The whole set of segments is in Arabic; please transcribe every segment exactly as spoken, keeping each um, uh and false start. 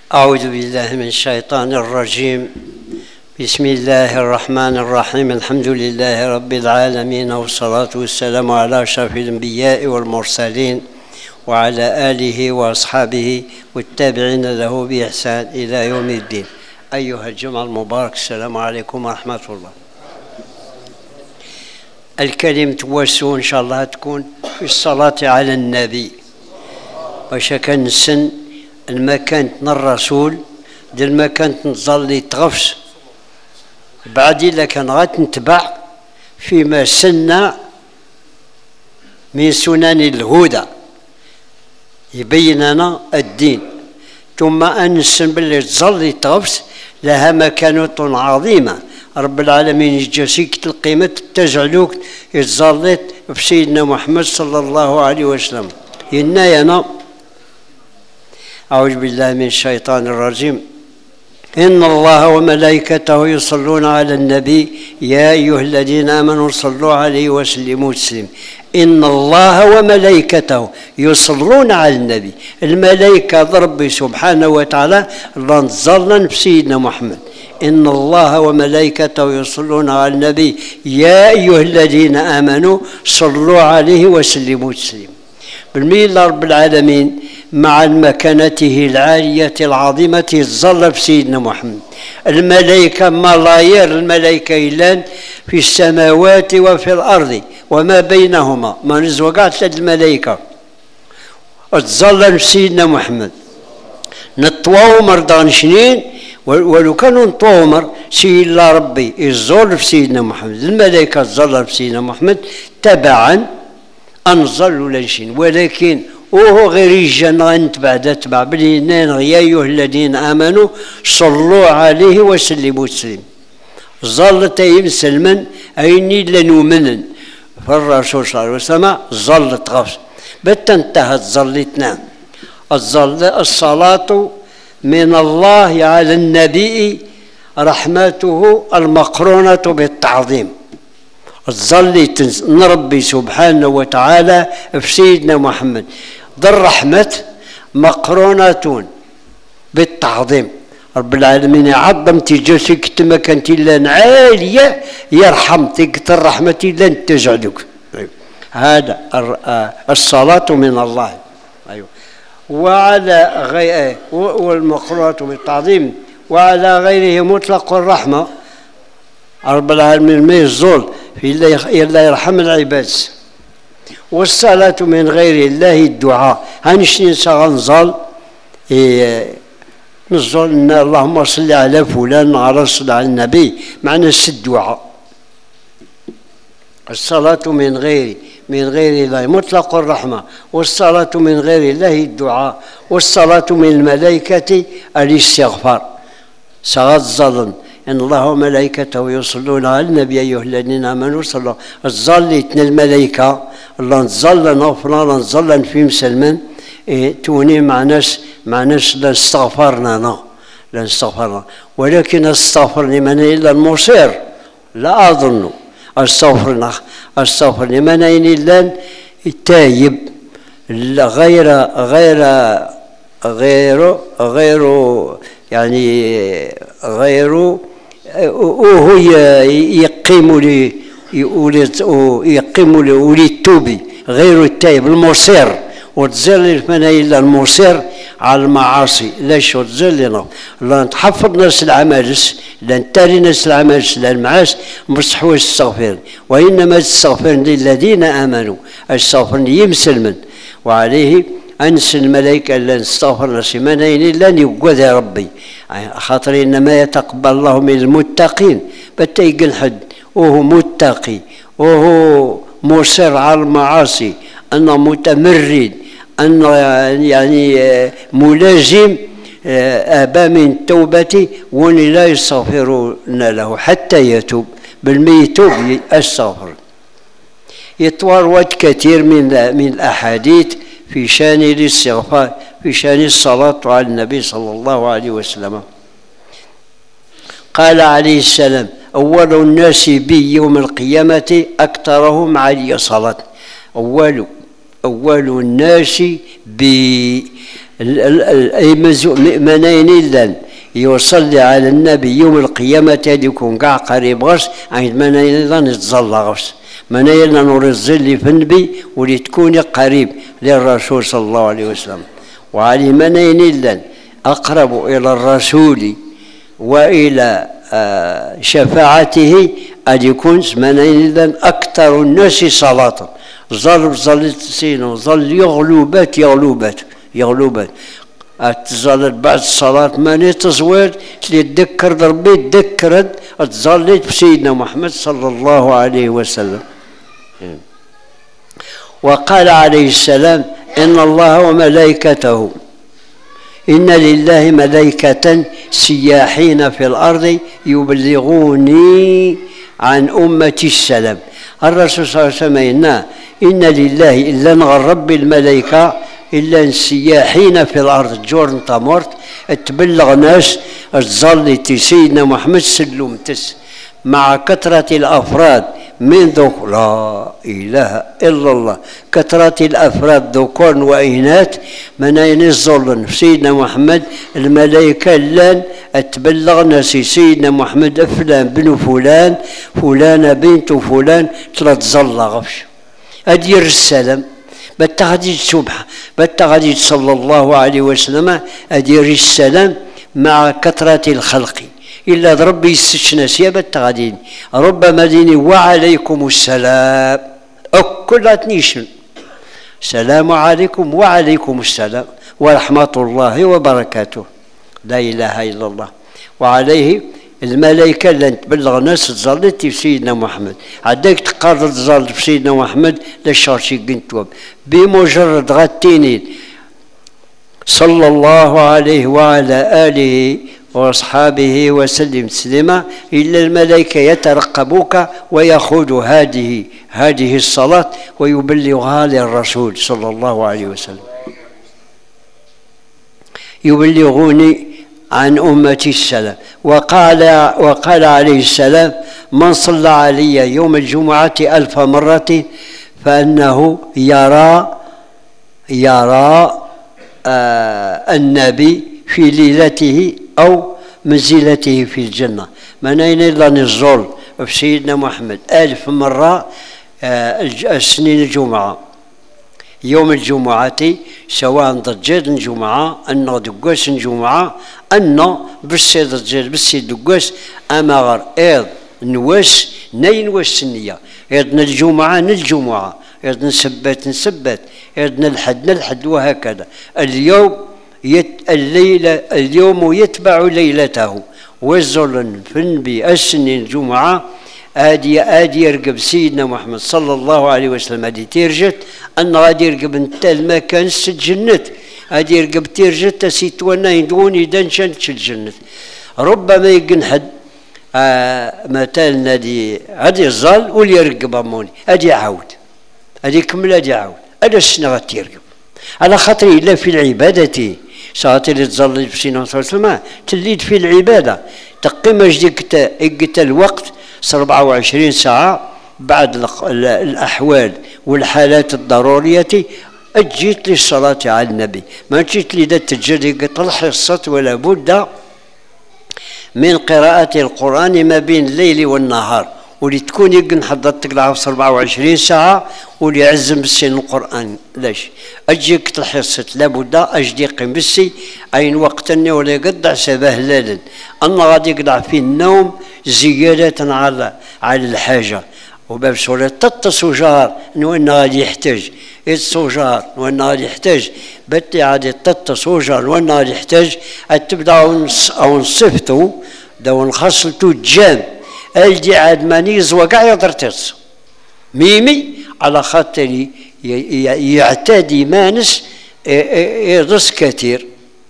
أعوذ بالله من الشيطان الرجيم. بسم الله الرحمن الرحيم. الحمد لله رب العالمين، والصلاة والسلام على أشرف الأنبياء والمرسلين وعلى آله وأصحابه والتابعين له بإحسان إلى يوم الدين. أيها الجمعة المبارك، السلام عليكم ورحمة الله. الكلمة توسو إن شاء الله تكون في الصلاة على النبي، باش كنسن المكان الرسول ديال المكان نظل تغفس بعد إلا كان غتنتبع فيما سن من سنن الهدى يبين لنا الدين، ثم أنسن باللي تظل تغفس لها مكانة عظيمة. رب العالمين يجازيك القيمة تجعلوك يتظلت في سيدنا محمد صلى الله عليه وسلم. إنا أنا أعوذ بالله من الشيطان الرجيم. إن الله وملائكته يصلون على النبي يا أيها الذين آمنوا صلوا عليه وسلموا تسليما. إن الله وملائكته يصلون على النبي، الملائكة ربي سبحانه وتعالى الله نزلنا في سيدنا محمد. إن الله وملائكته يصلون على النبي يا أيها الذين آمنوا صلوا عليه وسلموا تسليما. بالميل رب العالمين مع مكانته العالية العظيمة يتظل في سيدنا محمد. الملائكة ملايير الملائكة إلان في السماوات وفي الأرض وما بينهما، ما نزوقات الملائكة تظل في سيدنا محمد. نطواو مرضان شنين ولو كانوا نطومر سي الله ربي يظل في سيدنا محمد. الملائكة تظل في سيدنا محمد تبعا أنظل لنشين، ولكن وهو غير الجنة نتبع تبع بالإيمان يا أيها الذين آمنوا صلوا عليه وسلموا تسليما. ظل تيم سلما أيني لنؤمن فالرسول صلى الله عليه وسلم ظل تغفص بت انتهت ظلتنا. الظل الصلاة من الله على النبي رحمته المقرونة بالتعظيم. الظل نربي سبحانه وتعالى في سيدنا محمد ذا الرحمة مقرونة بالتعظيم. رب العالمين يعظم تجاسك كما كانت إلا عالية يرحم تلك الرحمة إلا تجعلك. هذا الصلاة من الله. أيوه. وعلى غيره والمقرونة بالتعظيم وعلى غيره مطلق الرحمة. رب العالمين ما يزول إلا يرحم العباد. والصلاة من غير الله الدعاء. هنشني نصل إيه نزول اللهم صل على فلان على صل على النبي معنى الدعاء. الصلاة من غير من غير الله مطلق الرحمة، والصلاة من غير الله الدعاء، والصلاة من الملائكة الاستغفار. صلاة الظلم إن الله وملائكته يصلون على النبي أيها الذين آمنوا صلوا. الظلتنا الملائكة الله نظل نوفنا نظل في مسلمان إيه توني مع ناس مع ناس لا استغفرنا لا لا استغفرنا، ولكن استغفر لمن إلا المصير لا أظن استغفرنا استغفر لمن إلا التايب غير غير غير غير يعني غير وهو يقيم لي يقيم لي التوبي غير التايب المصير. وتزل من إلا المصير على المعاصي لاش وتزلنا لا نتحفظ ناس العمالس لا نتاري ناس العمالس لا المعاس مصحوا السغفر، وإنما تستغفر للذين آمنوا استغفر يمسلمن. وعليه أنس الملائكة لا نستغفر ناس منين إلا يقوذ ربي خاطر إنما يتقبل الله من المتقين. بتيقن حد وهو متقي وهو مصر على المعاصي أنه متمرد أنه يعني ملازم أبا من التوبة وأن لا يستغفرون له حتى يتوب. بل يتوب يستغفر. يتورد كثير من من الأحاديث في شان الاستغفار في شان الصلاة على النبي صلى الله عليه وسلم. قال عليه السلام أول الناس بي يوم القيامة أكثرهم علي صلاة. أول أول الناس بي أي منين إلا يصلي على النبي يوم القيامة يكون كاع قريب غش عند منين إلا نتظلى غش منين إلا نور الظل في النبي ولي تكون قريب للرسول صلى الله عليه وسلم. وعلي منين إلا أقرب إلى الرسول وإلى شفاعته أن يكون منين إلا أكثر الناس صلاة. ظل ظل سينو ظل يغلوبات يغلوبات يغلوبات تظلت بعد الصلاة ماني تصوير تذكر ربي تذكرت تظلت بسيدنا محمد صلى الله عليه وسلم. وقال عليه السلام إن الله وملائكته إن لله ملائكة سياحين في الأرض يبلغوني عن أمتي السلام. الرسول صلى الله عليه وسلم إن إن لله إلا نغرب الملائكة إلا السياحين في الأرض جور نتا مورت تبلغ ناس تظل سيدنا محمد سلم تس مع كثرة الأفراد من ذوك لا إله إلا الله كثرة الأفراد ذكور وإناث من ينزل سيدنا محمد الملائكة لان تبلغ ناس سيدنا محمد فلان بن فلان فلانة بنت فلان تلتظل غفش أدير السلام بالتغديد سبحة بالتغديد صلى الله عليه وسلم أدير السلام مع كثرة الخلق إلا ربي يستشنى سيابة التغديد ربما ديني وعليكم السلام أكلت نيشن السلام عليكم وعليكم السلام ورحمة الله وبركاته لا إله إلا الله. وعليه الملائكة لن تبلغ ناس تظلت في سيدنا محمد عداك تقرر تظل في سيدنا محمد للشرشي قنتوب بمجرد غتيني صلى الله عليه وعلى آله وأصحابه وسلم تسليما إلا الملائكة يترقبوك ويأخذوا هذه هذه الصلاة ويبلغها للرسول صلى الله عليه وسلم. يبلغوني عن أمتي السلام. وقال وقال عليه السلام من صلى علي يوم الجمعة ألف مرة فإنه يرى يرى آه النبي في ليلته أو منزلته في الجنة. من أين إلا نزول في سيدنا محمد ألف مرة آه سنين الجمعة يوم الجمعة سواء ضجاج الجمعة أن دقاس الجمعة أن بسي ضجاج بسي دقاس أما غير إيض نواس نين والسنية إيض الجمعة الجمعة إيض نسبات نسبات إيض الحد الحد وهكذا. اليوم يت الليلة اليوم يتبع ليلته والظلن في النبي السنين الجمعة ادي ادي يرقب سيدنا محمد صلى الله عليه وسلم ادي تيرجت ان غادي يرقب انت المكان الجنة ادي يرقب تيرجت سيتوانا يدون يدنشن الجنة. ربما يقن حد آه مثلا نادي هادي الظل واللي يرقب اموني ادي عاود ادي كمل ادي عاود هذا السنة غادي يرقب على خاطر الا في العبادة ساعات اللي تظل في سيدنا صلى الله عليه وسلم تليد في العبادة تقيم جديك قلت الوقت أربعة وعشرين ساعة بعد الأحوال والحالات الضرورية أجيت للصلاة على النبي ما جيت لي ذات الجري الحصة ولا بد من قراءة القرآن ما بين الليل والنهار واللي تكون يقن حضرتك العصر أربعة وعشرين ساعة واللي يعزم بالسن القرآن لاش أجيك تلحصت لابد أجدي قم بالسي أين وقتني ولا يقطع سبه لالا أنا غادي يقطع في النوم زيادة على على الحاجة وباب سورة تتصو جار وين غادي يحتاج يتصو جار وين غادي يحتاج بتي غادي تتصو جار وين غادي يحتاج تبدا أو نصفتو داو نخصلتو جام الجي عاد ماني زوا كاع يقدر تص ميمي على خاطر يعتدي مانس يرس كثير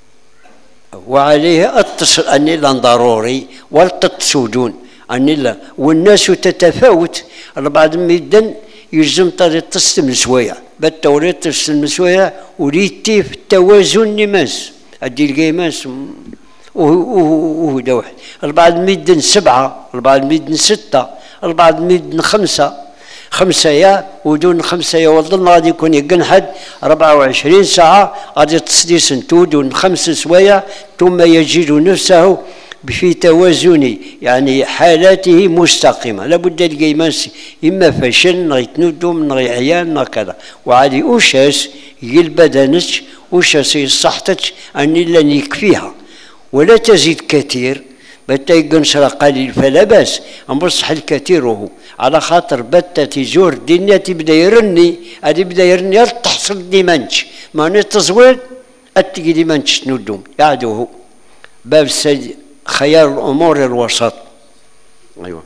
وعليه اتصل اني لا ضروري والتتصودون اني لا والناس تتفاوت البعض ميدن يلزم طريق تسلم شويه بالتوريد تسلم شويه وريتي في التوازن نماس ادي القيماس وهو دا واحد البعض ميدن سبعة البعض ميدن ستة البعض ميدن خمسة خمسة يا ودون خمسة يا والله غادي يكون يقنحد أربعة وعشرين ساعة غادي تصدي سنتو دون خمس سوايع ثم يجد نفسه في توازن يعني حالاته مستقيمة. لابد القيمان إما فشل نغي تندم نغي عيان نغي كذا وعادي أوشاس يلبدنش أوشاس يصحتك أني لن يكفيها ولا تزيد كثير بتا يقنصر قليل فلا باس بصح الكثير هو على خاطر بتا تيزور الدنيا تبدا يرني هذه بدا يرني تحصل ديمانش ماني تصوير اتقي ديمانش تندم يعدوه باب السيد خيار الأمور الوسط. أيوة.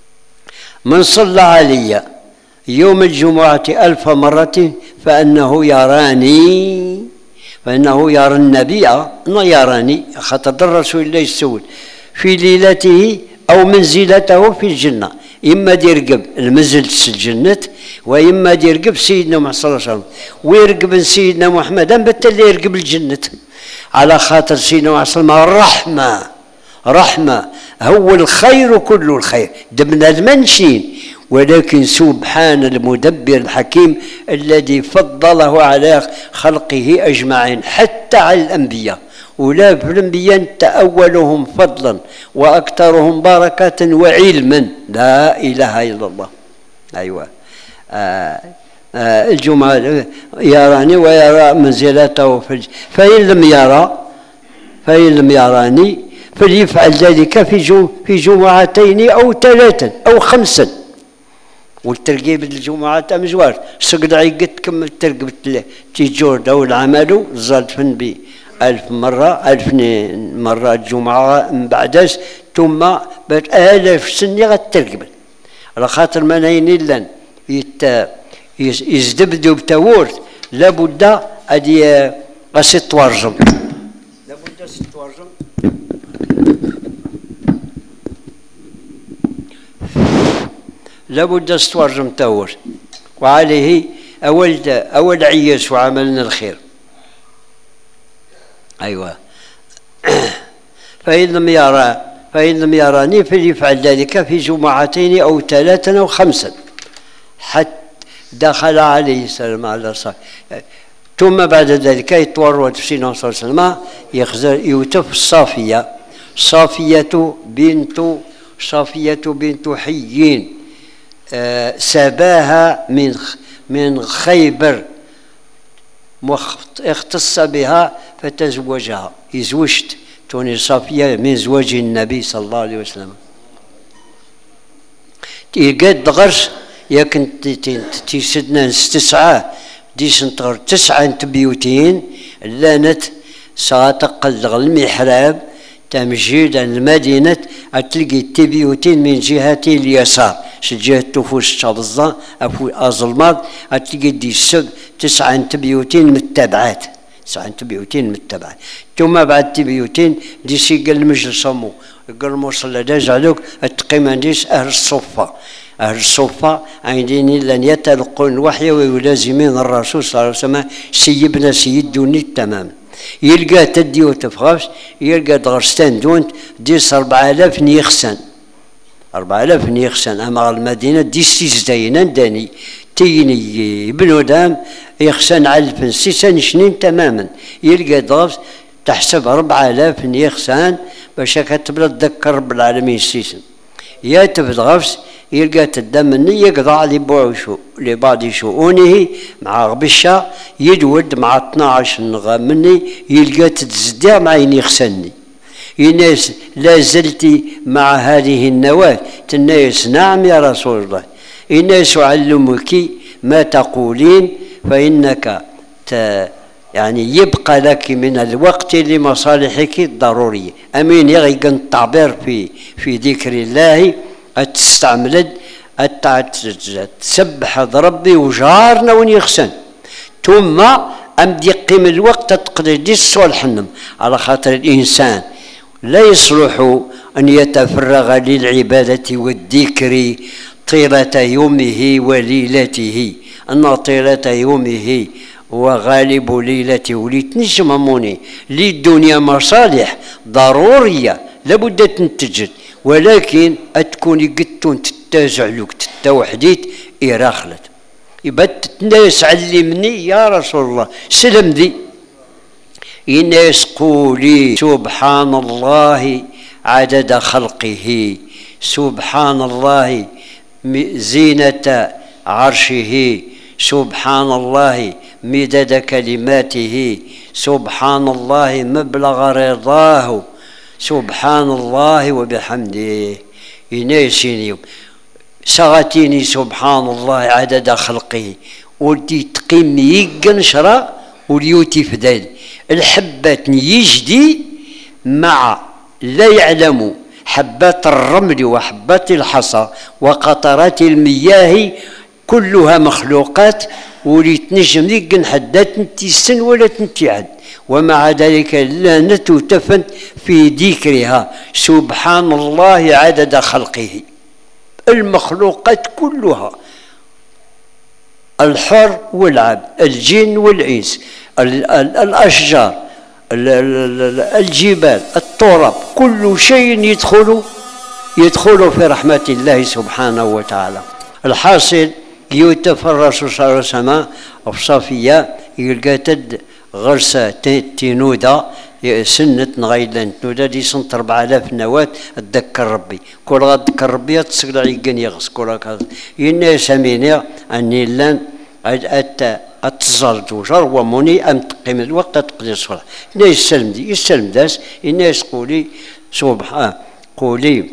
من صلى علي يوم الجمعة ألف مرة فإنه يراني فإنه يرى النبي أنه يراني خاطر الرسول الله يسول في ليلته أو منزلته في الجنة إما يرقب المنزل في الجنة وإما يرقب سيدنا محمد صلى الله عليه وسلم ويرقب سيدنا محمد بالتالي يرقب الجنة على خاطر سيدنا محمد صلى الله عليه وسلم الرحمة رحمة هو الخير كل الخير دمنا المنشين ولكن سبحان المدبر الحكيم الذي فضله على خلقه أجمعين حتى على الأنبياء ولا في الأنبياء أولهم فضلا وأكثرهم بركة وعلما لا إله إلا الله. أيوة. آه آه الجمعة يراني ويرى منزلته في الج... فإن لم يرى فإن لم يراني فليفعل ذلك في جو في جمعتين أو ثلاثا أو خمسا والترقيب الجمعات مزوار سقدعي قد كم ترقب تيجور أو العمل زاد فن بي ألف مرة ألف مرة الجمعة من بعدس ثم بعد آلاف سنة غترقب على خاطر ما ناين إلا يت يزدبدوا بتورث لابد أدي غسي توارجم لابد غسي توارجم لابد استوارجم تاور وعليه أول أول عياس وعملنا الخير. أيوة. فإن لم يرى فإن لم يراني فليفعل ذلك في جمعتين أو ثلاثا أو خمسا حتى دخل عليه السلام على الصلاة ثم بعد ذلك يتورط في سيدنا صلى الله عليه وسلم يخزر يوتف الصافية صافية بنت صافية بنت حيين آه سباها من من خيبر اختص بها فتزوجها يزوجت توني صافية من زواج النبي صلى الله عليه وسلم يقاد غرس ياكن تيسدنا تسعة ديش نطغر تسعة بيوتين لانت ساتقل المحراب تمجيد المدينة تلقي تبيوتين من جهة اليسار جهة تفوس الشابزة أفو أظلمات تلقي دي السب تسعة بيوتين متبعات تسعة بيوتين متبعات ثم بعد تبيوتين دي سيقل المجلس صمو قال موصل داز عليك التقيم عنديس أهل الصفة أهل الصفة عندين لن يتلقون الوحي ويلازمين الرسول صلى الله عليه وسلم سيبنا سيد دوني تماما يلقى تدي وتفغاش يلقى دغرستان دونت ديس أربعة آلاف نيخسن أربعة آلاف نيخسن أما المدينة ديس سيزدينا داني تيني ابن دام يخسن على سيسان شنين تماما يلقى دغرس تحسب أربعة آلاف نيخسن باش كتبلا تذكر رب العالمين سيسن يا تبدغفس يلقى تدمني يقضى لبعشو لبعض شؤونه مع غبشة يدود مع اثناعش نغامني يلقى تتزدع مع يخسني يناس لا زلت مع هذه النواة تناس نعم يا رسول الله الناس علمك ما تقولين فإنك ت يعني يبقى لك من الوقت لمصالحك الضرورية أمين يغيقن التعبير في في ذكر الله تستعمل تسبح ربي وجارنا وين يخسن ثم أم يقيم الوقت تقدر دي الصلح على خاطر الإنسان لا يصلح أن يتفرغ للعبادة والذكر طيلة يومه وليلته أن طيلة يومه وغالب ليلته ولتنجمموني للدنيا مصالح ضرورية لابد تنتجد ولكن أتكوني قدتون تتازع لك تتوحديت إراخلت يبت الناس علمني يا رسول الله سلم ذي الناس قولي سبحان الله عدد خلقه سبحان الله زينة عرشه سبحان الله مدد كلماته سبحان الله مبلغ رضاه سبحان الله وبحمده يناسيني سغتيني سبحان الله عدد خلقه ودي تقيم يقن شرا وليوتي فدال الحبة يجدي مع لا يعلم حبات الرمل وحبات الحصى وقطرات المياه كلها مخلوقات وليتنجم ذيك حدات تنتي سن ولا تنتي عد ومع ذلك لا نتوتفن في ذكرها سبحان الله عدد خلقه المخلوقات كلها الحر والعبد الجن والإنس الأشجار الجبال التراب كل شيء يدخل يدخل في رحمة الله سبحانه وتعالى. الحاصل يوتف الرسول صلى الله عليه وسلم في صفية يلقى تد غرسة تنودة سنة غيلان تنودة دي سنة أربعة آلاف نواة تذكر ربي كل غاد تذكر ربي تسقل عيقان يغس كل هكذا إنا سمينا أني لان أتى أتصلت وشر وموني أم تقيم الوقت تقضي الصلاة إنا يسلم دي يسلم داس إنا يسقولي سبحان قولي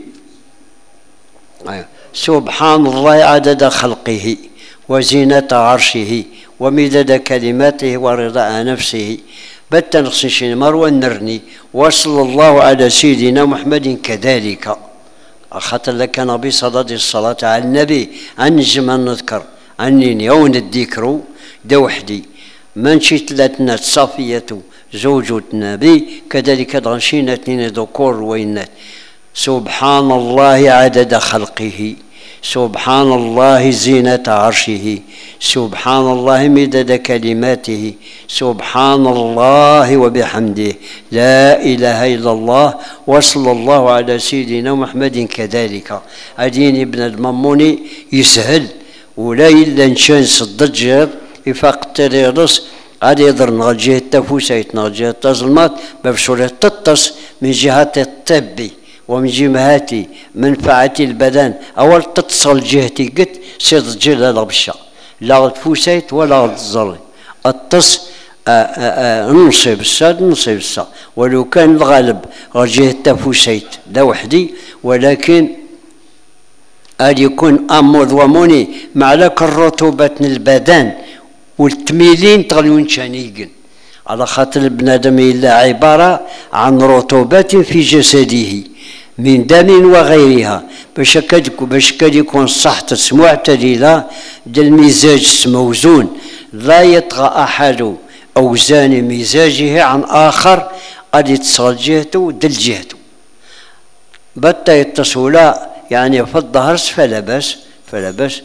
سبحان الله عدد خلقه وزينة عرشه ومدد كلماته ورضاء نفسه بت نقصي مروى النرني وصلى الله على سيدنا محمد كذلك أخذت لك نبي صلاة الصلاة على النبي عن جمع نذكر عني يوم الذكر دوحدي من شيت لاتنا صافية زوجة النبي كذلك دغنشينا اثنين ذكور وإنات سبحان الله عدد خلقه سبحان الله زينة عرشه سبحان الله مدد كلماته سبحان الله وبحمده لا إله إلا الله وصلى الله على سيدنا محمد كذلك أدين ابن المموني يسهل ولا إلا نشان صدجر يفاق تريرس غادي يضر نغجيه التفوسيت نغجيه التظلمات بفشولة تطس من جهة الطبي ومن جهة منفعة البدن أول تتصل جهتي قد سيد جيل الغبشة لا تفوسيت ولا تظل التص نصيب الساد نصيب الساد ولو كان الغالب غجيه التفوسيت لا وحدي ولكن أن يكون أمر وموني مع لك الرطوبة البدن والتميلين تغلون شانيقن على خاطر البنادم إلا عبارة عن رطوبات في جسده من دم وغيرها باش باش يكون صحة معتدلة ديال المزاج موزون لا يطغى أحد أوزان مزاجه عن آخر قد يتصل جهته دل جهته بتا يتصولا يعني في الظهر فلا باس فلا باس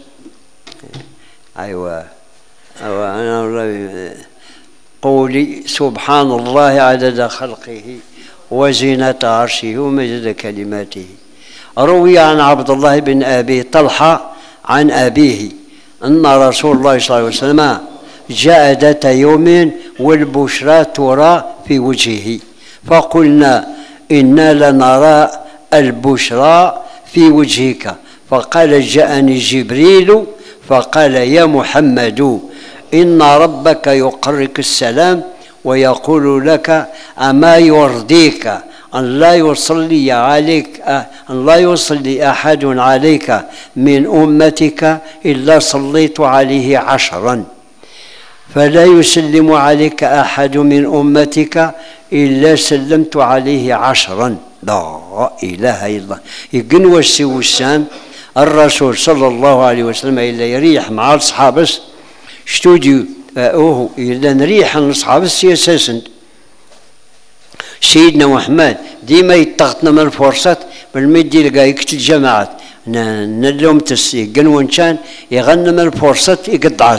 أيوة أيوة أنا قولي سبحان الله عدد خلقه وزينة عرشه ومدد كلماته. روي عن عبد الله بن أبي طلحة عن أبيه أن رسول الله صلى الله عليه وسلم جاء ذات يوم والبشرى ترى في وجهه فقلنا إنا لنرى البشرى في وجهك فقال جاءني جبريل فقال يا محمد إن ربك يقرئك السلام ويقول لك أما يرضيك أن لا يصلي عليك أن لا يصلي أحد عليك من أمتك إلا صليت عليه عشرا فلا يسلم عليك أحد من أمتك إلا سلمت عليه عشرا. لا إله إلا الله. يقن وسي وسام الرسول صلى الله عليه وسلم إلا يريح مع أصحابه شتوديو أوه إلا نريح أصحابه أساسا سيدنا محمد ديما يتغطنا من الفرصات بالمدي لقى يكتل الجماعات نلوم تسي قنون كان يغنى من الفرصات يقد عاسن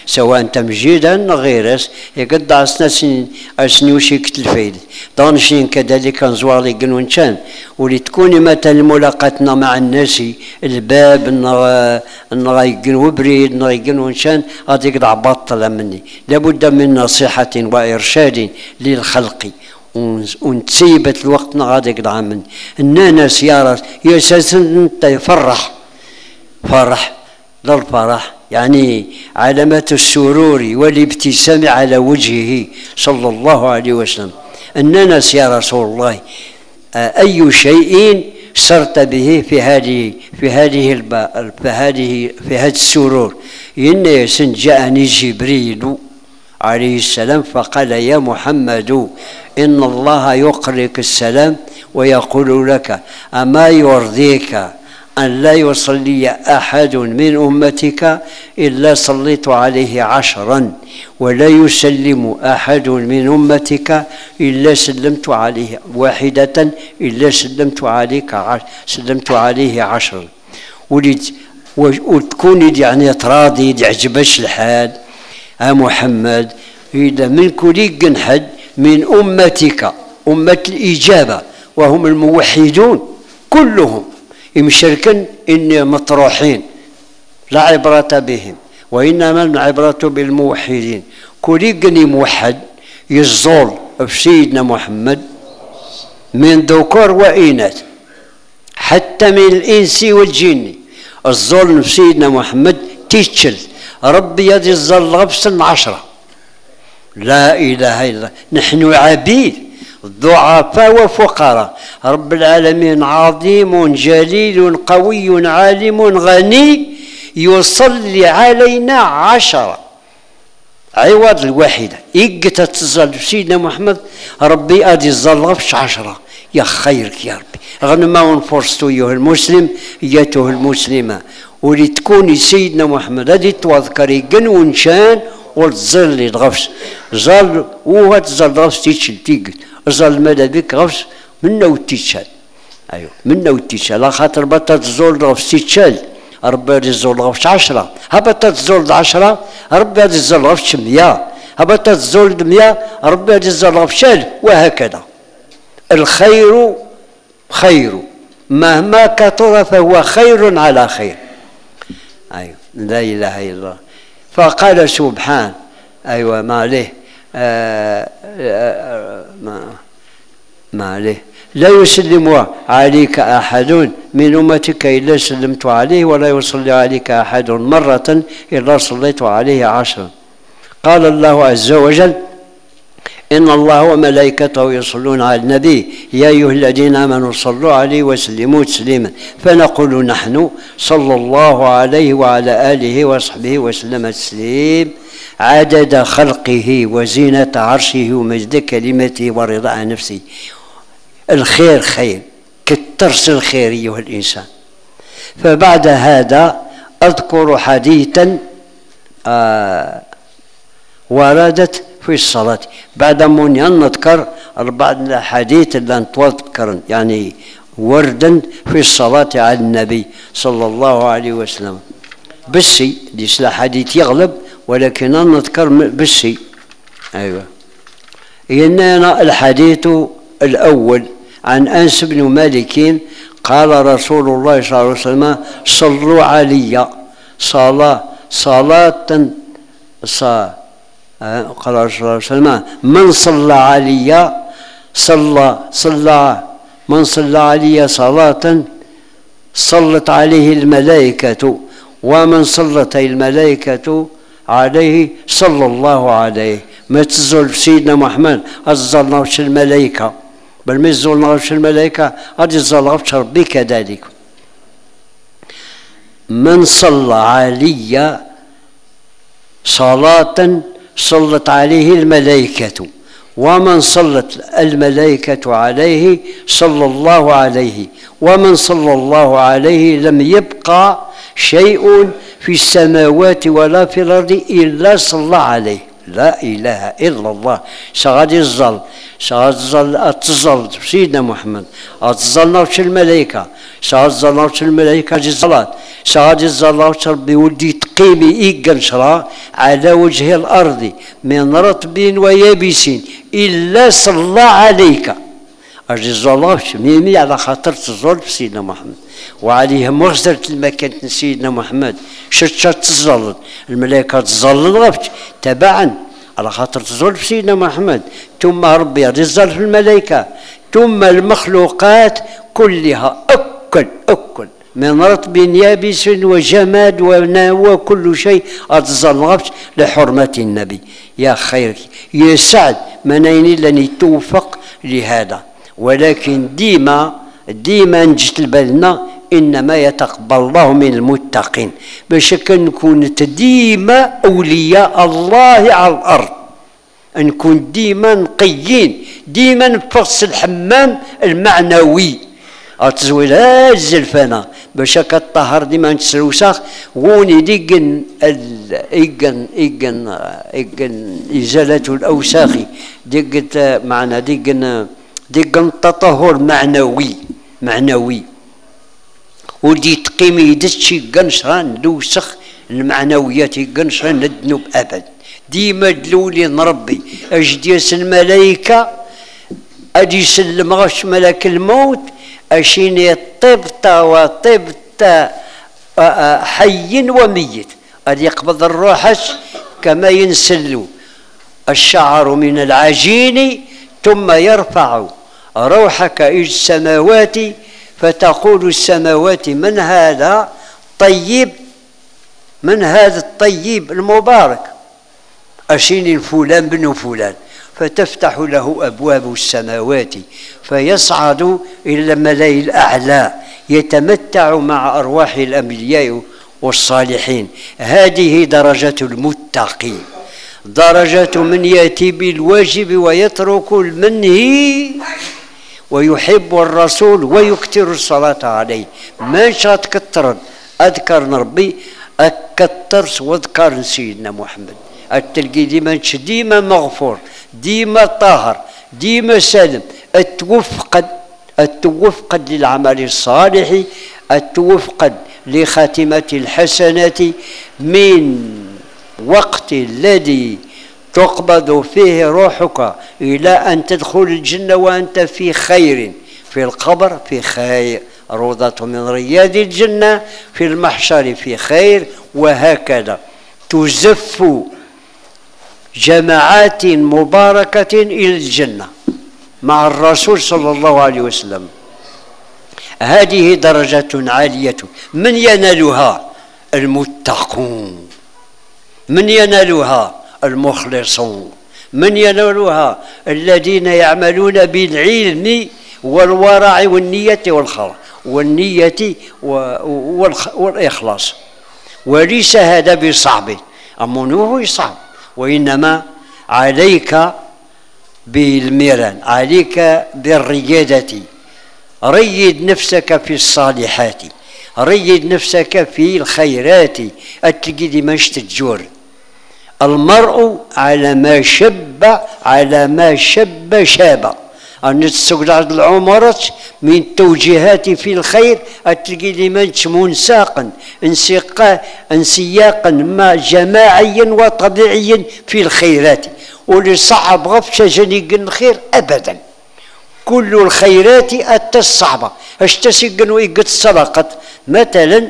سواء تمجيدا غيرس يقد عسنا أسنيوشي كتلفيد دانشين كذلك نزوالي قنونشان ولي تكوني مثلا ملاقاتنا مع الناس الباب نغاي قنو بريد نغاي قنونشان غادي قد عبطل مني لابد من نصيحة وإرشاد للخلق ونتسيبت الوقت غادي قد عمل الناس يا يا اساسا انت يفرح فرح للفرح يعني علامات السرور والابتسام على وجهه صلى الله عليه وسلم الناس يا رسول الله اي شيء سرت به في هذه في هذه الب... في هذه في هذا السرور إن جاءني جبريل عليه السلام فقال يا محمد إن الله يقرئك السلام ويقول لك أما يرضيك أن لا يصلي أحد من أمتك إلا صليت عليه عشرا ولا يسلم أحد من أمتك إلا سلمت عليه واحدة إلا سلمت عليك عشر سلمت عليه عشرا وتكون يعني تراضي يعجبش الحال يا محمد إذا من كل حد من أمتك أمة الإجابة وهم الموحدون كلهم مشركا إني مطروحين لا عبرة بهم وإنما العبرة بالموحدين كل موحد يزول في سيدنا محمد من ذكور وإناث حتى من الإنس والجن الظلم في سيدنا محمد تيتشل ربي يدي الظل غبسا عشرة لا إله إلا الله نحن عبيد ضعفاء وفقراء رب العالمين عظيم جليل قوي عالم غني يصلي علينا عشرة عوض الواحدة إيقت تظل سيدنا محمد ربي أدي الظل عشرة يا خيرك يا ربي غنما ونفرست أيها المسلم أيتها المسلمة ولتكوني سيدنا محمد هذه تذكري قن ونشان وتظل الغفص ظل وهو تظل غفص تيتشل تيقت ظل ماذا بك غفص منا وتيتشال ايوه منا وتيتشال لا خاطر بطات الزول غفص تيتشال ربي هذه الزول غفص عشرة هبطات الزول عشرة ربي هذه الزول غفص مية هبطات الزول مية ربي هذه الزول غفص ألف وهكذا الخير خير مهما كثر فهو خير على خير ايوه لا اله الا الله فقال سبحان ايوه ما عليه آه آه ما ما عليه لا يسلم عليك احد من امتك الا سلمت عليه ولا يصلي عليك احد مره الا صليت عليه عشرا قال الله عز وجل إن الله وملائكته يصلون على النبي يا أيها الذين آمنوا صلوا عليه وسلموا تسليما فنقول نحن صلى الله عليه وعلى آله وصحبه وسلم تسليم عدد خلقه وزينة عرشه ومجد كلمته ورضاء نفسه الخير خير كالترس الخير أيها الإنسان فبعد هذا أذكر حديثا آه وردت في الصلاة بعد من نذكر بعض الأحاديث اللي نتذكر يعني وردا في الصلاة على النبي صلى الله عليه وسلم بالسي ليس الحديث يغلب ولكن نذكر بالسي أيوة إننا الحديث الأول عن أنس بن مالك قال رسول الله صلى الله عليه وسلم صلوا علي صلاة صلاة صلاة قال رسول الله صلى الله عليه وسلم من صلى علي صلى صلى من صلى علي صلاة صلت عليه الملائكة ومن صلت الملائكة عليه صلى الله عليه ما تزول سيدنا محمد أزلناش الملائكة بل ما يزولناش الملائكة هذه الزلغة ربي كذلك من صلى علي صلاة صلت عليه الملائكة ومن صلت الملائكة عليه صلى الله عليه ومن صلى الله عليه لم يبقى شيء في السماوات ولا في الأرض إلا صلى عليه لا إله إلا الله شغادي الظل شغادي الظل أتظل سيدنا محمد أتظلنا وش الملائكة شغادي الظلنا وش الملائكة جي الصلاة شغادي الظل وش ربي ودي تقيمي إيقا شرا على وجه الأرض من رطب ويابس إلا صلى عليك. أجي الزلاف ميمي على خاطر تزول في سيدنا محمد، وعليه مغزرة المكان سيدنا محمد شتشات تزلل الملائكة تزلل غفت تبعا على خاطر تزول في سيدنا محمد، ثم ربي يزل في الملائكة، ثم المخلوقات كلها أكل أكل من رطب يابس وجماد وكل شيء أتزل غفت لحرمة النبي. يا خير يا سعد من أين لن توفق لهذا، ولكن ديما ديما نجت بالنا انما يتقبل الله من المتقين، باش كنكون ديما اولياء الله على الارض، نكون ديما نقيين، ديما نفصل الحمام المعنوي اتزويل الزلفانه باش كطهر ديما نتسلوساخ غوني ديقن إيقن إيقن إيقن ازاله الاوساخ ديقت معنا ديقن ديقن تطهر معنوي معنوي ودي تقيمي يدشي قنشران لوسخ المعنويات قنشران الذنوب ابد. ديما دلولي نربي اجديس الملائكه اجي يسلم غش ملك الموت اشيني طبت وطبت حي وميت ادي يقبض الروح كما ينسلوا الشعر من العجين ثم يرفع روحك إلى السماوات فتقول السماوات من هذا طيب، من هذا الطيب المبارك أشيني فلان بن فلان، فتفتح له أبواب السماوات فيصعد إلى الملأ الأعلى يتمتع مع أرواح الأنبياء والصالحين. هذه درجة المتقي، درجة من يأتي بالواجب ويترك المنهي ويحب الرسول ويكثر الصلاة عليه. ما شات كثر أذكر ربي أكثر واذكر سيدنا محمد التلقي ديما ديما مغفور ديما طاهر ديما سالم، التوفقد التوفقد للعمل الصالح، التوفقد لخاتمة الحسنات من وقت الذي تقبض فيه روحك إلى أن تدخل الجنة وأنت في خير، في القبر في خير، روضة من رياض الجنة، في المحشر في خير، وهكذا تزف جماعات مباركة إلى الجنة مع الرسول صلى الله عليه وسلم. هذه درجة عالية من ينالها؟ المتقون، من ينالها؟ المخلصون، من ينالها؟ الذين يعملون بالعلم والورع والنية والخلاص والنية والإخلاص. وليس هذا بصعب، أمنه صعب، وإنما عليك بالميران، عليك بالريادة. ريد نفسك في الصالحات، ريد نفسك في الخيرات، أتلقي ديما تجور. المرء على ما شب على ما شب شاب. أن تسقط على العمرات من توجيهات في الخير أتلقي ديما منساقا انسياقا انسياقا ما جماعيا وطبيعيا في الخيرات. واللي صعب غفشة جنيق الخير أبدا، كل الخيرات أتى الصعبة. اش تسيقن ويقت الصدقة مثلا،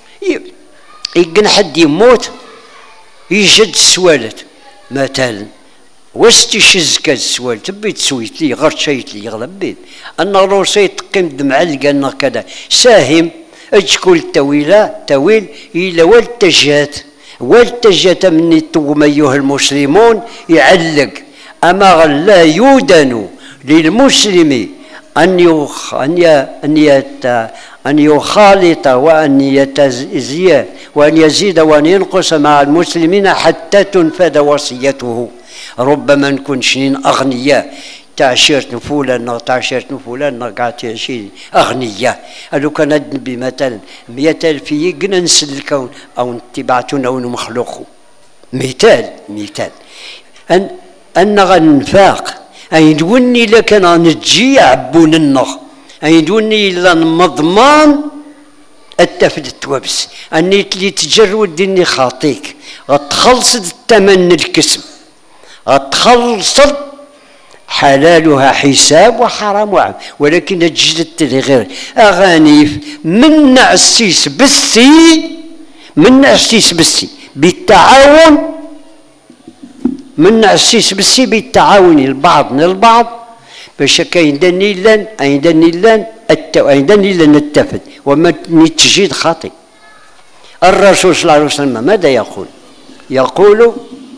يقن حد يموت يجد السوالت مثلا واستشز كاز السوال تبي تسويت لي غير شيت لي يغلب بيت أن روسي تقيم دمع لقنا كذا ساهم أجكل التويلة تويل إلى والتجات والتجات من التوم أيها المسلمون يعلق. أما لا يودن للمسلم أن يخ أن أن يت أن يخالط وأن يتزيد وأن يزيد وأن ينقص مع المسلمين حتى تنفذ وصيته. ربما نكون شنين أغنياء تعشيرت فلان تعشيرت فلان قاعد شي أغنياء، لو كان النبي مثلا مئة ألف يقنا نسلكون أو نتبعتون أو نمخلوقه. مثال مثال أن أن غنفاق أي دوني لكن نتجي عبون النخ أي دوني إلا مضمان التفد التوابس اني تلي تجرد ديني خاطيك غتخلص الثمن الكسب غتخلص حلالها حساب وحرام وعم ولكن تجدت لي غير اغاني من عسيس بسي من عسيس بسي بالتعاون من عسيس بسي بالتعاون البعض البعض باش كاين داني لان اين داني لان اين داني لان التفت وما التجديد خاطئ. الرسول صلى الله عليه وسلم ماذا يقول؟ يقول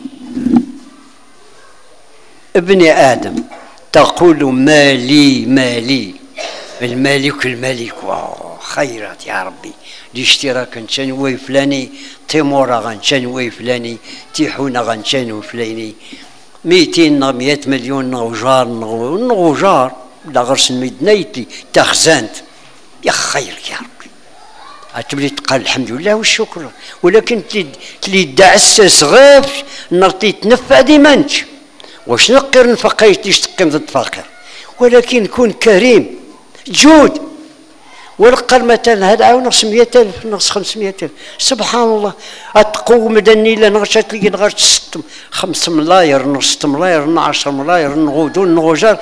ابن ادم تقول مالي مالي الملك الملك واو خيرات يا ربي الاشتراك نشنوي فلاني تيمورا غنشنوي فلاني تيحونا غنشنوي فلاني ميتين مية مليون نغجار نغجار لا غرس المدنيتي تخزنت يا خيرك يا ربي تبلي تقال الحمد لله والشكر ولكن تلي دعس صغير نرتي تنفع ديمانش واش نقر نفقيتيش تقيم ضد فقير ولكن كون كريم جود والقل مثلا هذا عاون نقص مية ألف نقص خمسمية ألف سبحان الله أتقو مدني لا نغشات لي نغشت ست خمس ملاير نص ست ملاير عشر ملاير نغودون نغوجار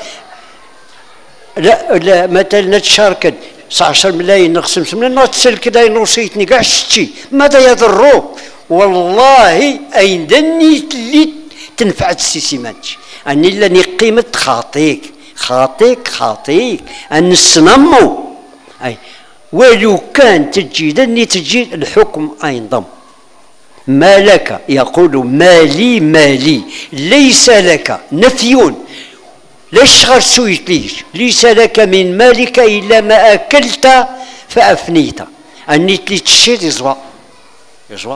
لا لا مثلا نتشارك تسعطاش ملايين نقص خمس ملايين نتسل كذا نوصيتني كاع شتي ماذا يضروك والله أين دني اللي تنفعت السيسيمانتش أني لاني قيمة خاطيك خاطيك خاطيك أن السنمو أي ولو كان تجي دني تجي الحكم أينضم ما لك يقول مالي مالي ليس لك نفي ليش غير سويت ليش ليس لك من مالك إلا ما أكلت فأفنيت أني تلي تشير يزوى يزوى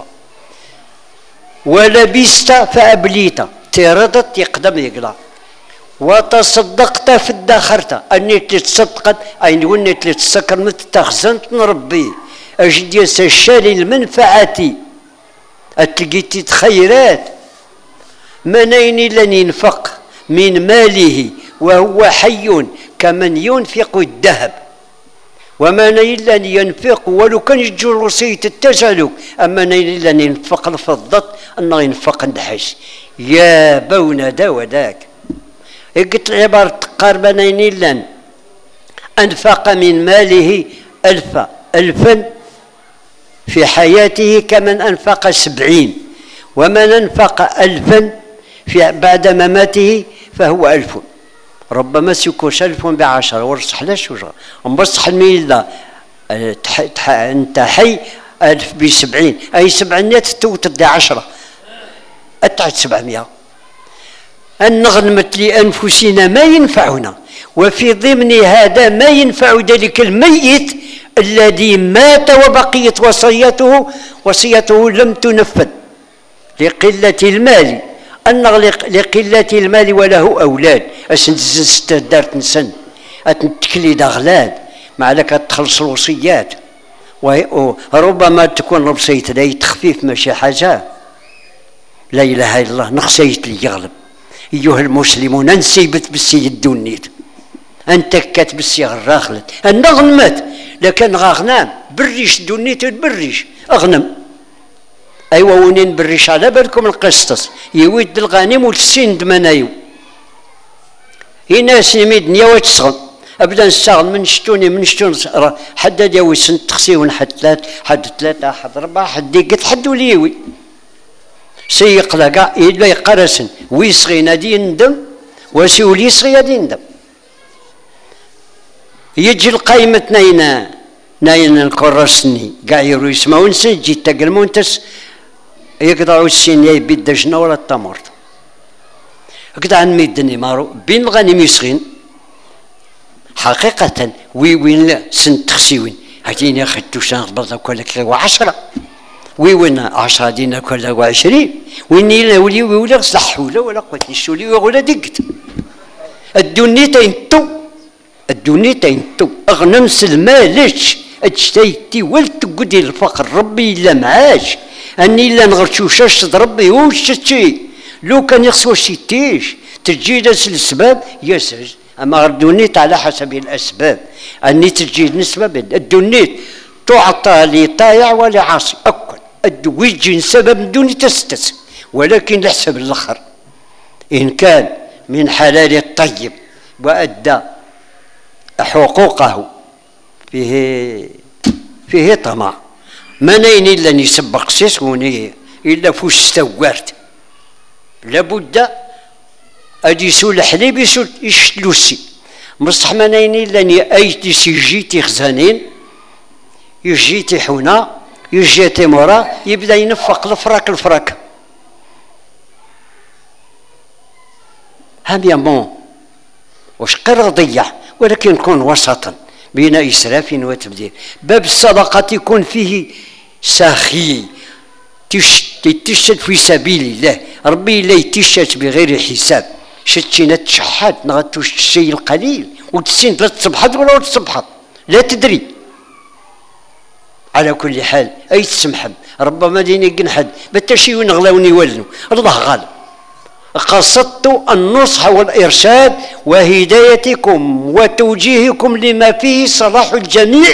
ولبست فأبليت تردت يقدم يقلع وتصدقت في الدخرت أني تصدقت أي وني تسكر مثل تخزنت نربي أجدي سشالي المنفعة أتلقيت خيرات منين لن ينفق من ماله وهو حي كمن ينفق الذهب وما لن ينفق ولو كان يجو الوصية التسلك أما لن ينفق الفضة أنه ينفق النحاس يا بونا دا وداك قلت عبارة قاربة لن أنفق من ماله ألف ألفا في حياته كمن أنفق سبعين ومن أنفق ألفا في بعد مماته فهو ألف ربما سيكونش ألف بعشرة ورصح لا شجرة ومبصح الميلة أنت حي ألف بسبعين أي سبعينات توتد عشرة أتعد سبعمائة أن نغنمت لأنفسنا ما ينفعنا وفي ضمن هذا ما ينفع ذلك الميت الذي مات وبقيت وصيته وصيته لم تنفذ لقلة المال أن لقلة المال وله أولاد أسنززت دارت نسن أتنتكلي دغلاد مع لك تخلص الوصيات وربما تكون الوصية لا تخفيف ماشي حاجة لا إله إلا الله نخسيت لي يغلب أيها المسلمون نسيبت بالسيد دونيت أنت كاتب السيغ الراخلت أن غنمت لكن غاغنام بريش دونيت بريش أغنم أيوا ونين بريش على بالكم القسطس يويد الغانم والسند منايو هنا سنمي دنيا وتسغن أبدا نستغل من شتوني من شتون حد يوي سنت تخسيون حد ثلاث حد ثلاثة حد أربعة حد يقت حد وليوي سيق لقا إلا يقرسن ويصغي نادي يندم وسيولي يصغي نادي يندم يجي القايمة ناينا ناينا الكرسني قاع يرو يسمعون سن جي تقلمون تس يقطعوا السين يبي الدجنة ولا التمر هكذا عن ميدني مارو بين الغنم يسغين حقيقة وي وين لا سن تخسيوين هاتيني أخذتو شان برضه كل كيلو عشرة وي وين عشرة دينا كل وعشرين وين يلا ولي ولا صح ولا ولا قوتني شولي ولا دقت الدنيا تينتو الدنيا تينتو أغنم سلمالش أجتيتي ولتقدي الفقر ربي إلا معاش أني إلا نغرشوشاش ربي وش تشي لو كان يخسو شيتيش تجي ناس الأسباب يسج أما الدنيا على حسب الأسباب أني تجي النسبة الدنيا تعطى لطائع ولعاصي أكل الدويج سبب دون تستس، ولكن لحسب الآخر إن كان من حلال الطيب وأدى حقوقه فيه فيه طمع، ما نين إلا يسبق سيسوني إلا فوش استوارت لابد أدي سول الحليب يسول يشلوسي مصح ما نين إلا أيتي سيجيتي خزانين يجيتي حونا يجيتي مرا يبدا ينفق الفراك الفراك. هم يمون واش قرضية، ولكن كون وسطا بين إسراف وتبذير. باب الصدقة يكون فيه سخي تشت في سبيل الله، ربي لا يتشت بغير حساب. شتينا تشحات نغتو الشيء القليل وتسين لا تصبحت ولا تصبحت لا تدري. على كل حال أي تسمحب ربما ديني قنحد بتشي ونغلاوني ولنو الله غالب. قصدت النصح والإرشاد وهدايتكم وتوجيهكم لما فيه صلاح الجميع،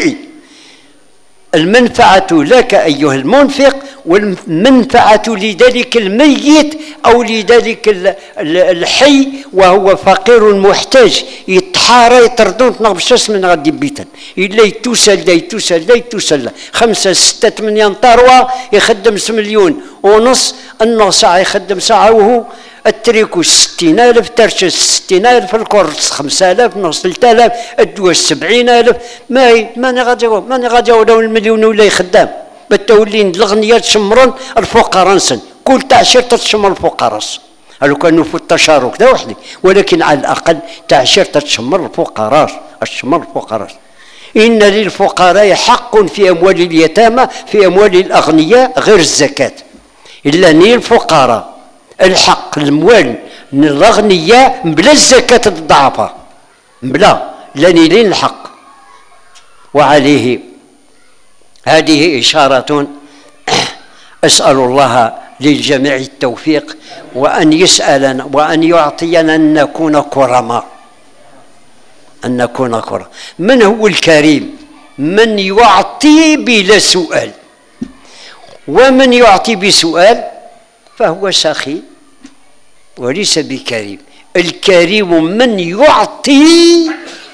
المنفعة لك أيها المنفق والمنفعة لذلك الميت أو لذلك الحي وهو فقير محتاج يتحارى يطردون تنغبشاس من غادي بيتا إلا يتوسل لا يتوسل لا يتوسل خمسة ستة ثمانية طروة يخدم مليون ونص، النص ساعة يخدم ساعة وهو التريكو ستين ألف، ترشة ستين ألف، الكورس خمسة آلاف، نص ثلاثة آلاف، الدواء سبعين ألف، ما ماني غادي ماني غادي ولا المليون ولا يخدم بتولين الأغنياء تشمرون الفقراء نسن كل تعشير تشمر الفقراء. لو كانوا في التشارك ده وحدي، ولكن على الأقل تعشير تشمر الفقراء تشمر الفقراء. إن للفقراء حق في أموال اليتامى في أموال الأغنياء غير الزكاة، إلا نيل الفقراء الحق الموال من الأغنياء بلا الزكاة الضعفاء بلا لا نيلين الحق. وعليه هذه إشارة أسأل الله للجميع التوفيق وأن يسألنا وأن يعطينا أن نكون كرماء، أن نكون كرماء. من هو الكريم؟ من يعطي بلا سؤال، ومن يعطي بسؤال فهو سخي وليس بكريم. الكريم من يعطي،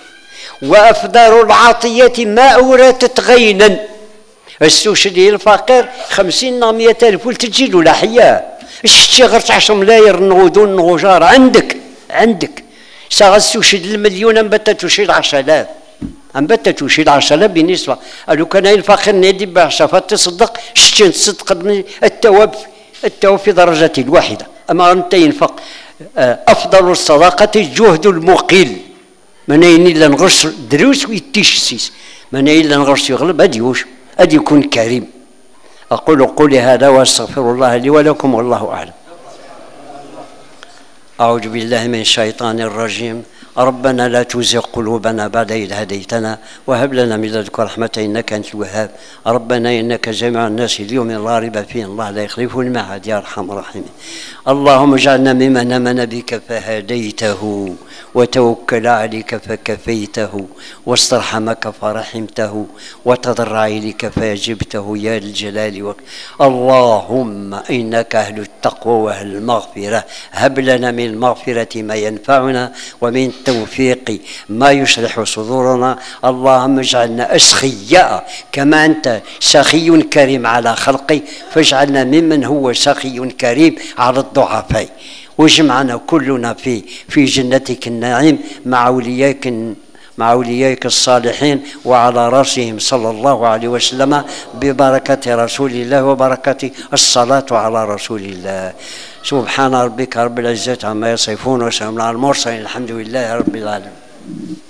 وأفضل العطية ما أورثت غينا. السوشدي الفقير خمسين مئة ألف ولتجي له لحياه شتي غير عشرة ملاير نغودون نغوجار عندك عندك ساغ السوشد المليون أنبتا تشيل عشرة آلاف أنبتا تشيل عشرة آلاف بالنسبة لو كان الفقير نادي بعشرة تصدق شتي تصدق التواب التواب في درجة الواحدة. أما أنت ينفق أفضل الصدقة جهد المقيل، من أين إلا نغرس دروس ويتيشسيس، من أين إلا نغرس يغلب أديوش أدي يكون كريم. أقول قولي هذا وأستغفر الله لي ولكم والله أعلم. أعوذ بالله من الشيطان الرجيم. ربنا لا تزغ قلوبنا بعد إذ هديتنا وهب لنا من لدنك رحمة إنك أنت الوهاب. ربنا إنك جامع الناس اليوم لا ريب فيه الله لا يخلف الميعاد يا أرحم الراحمين. اللهم اجعلنا ممن آمن بك فهديته وتوكل عليك فكفيته واسترحمك فرحمته وتضرع إليك فأجبته يا الجلال والإكرام. اللهم إنك أهل التقوى وأهل المغفرة، هب لنا من المغفرة ما ينفعنا ومن التوفيق ما يشرح صدورنا. اللهم اجعلنا أسخياء كما أنت سخي كريم على خلقي، فاجعلنا ممن هو سخي كريم على الضعفاء، واجمعنا كلنا في في جنتك النعيم مع أوليائك مع أوليائك الصالحين وعلى رأسهم صلى الله عليه وسلم ببركة رسول الله وبركة الصلاة على رسول الله. سبحان ربك رب العزة عما يصفون وسلام على المرسلين الحمد لله رب العالمين.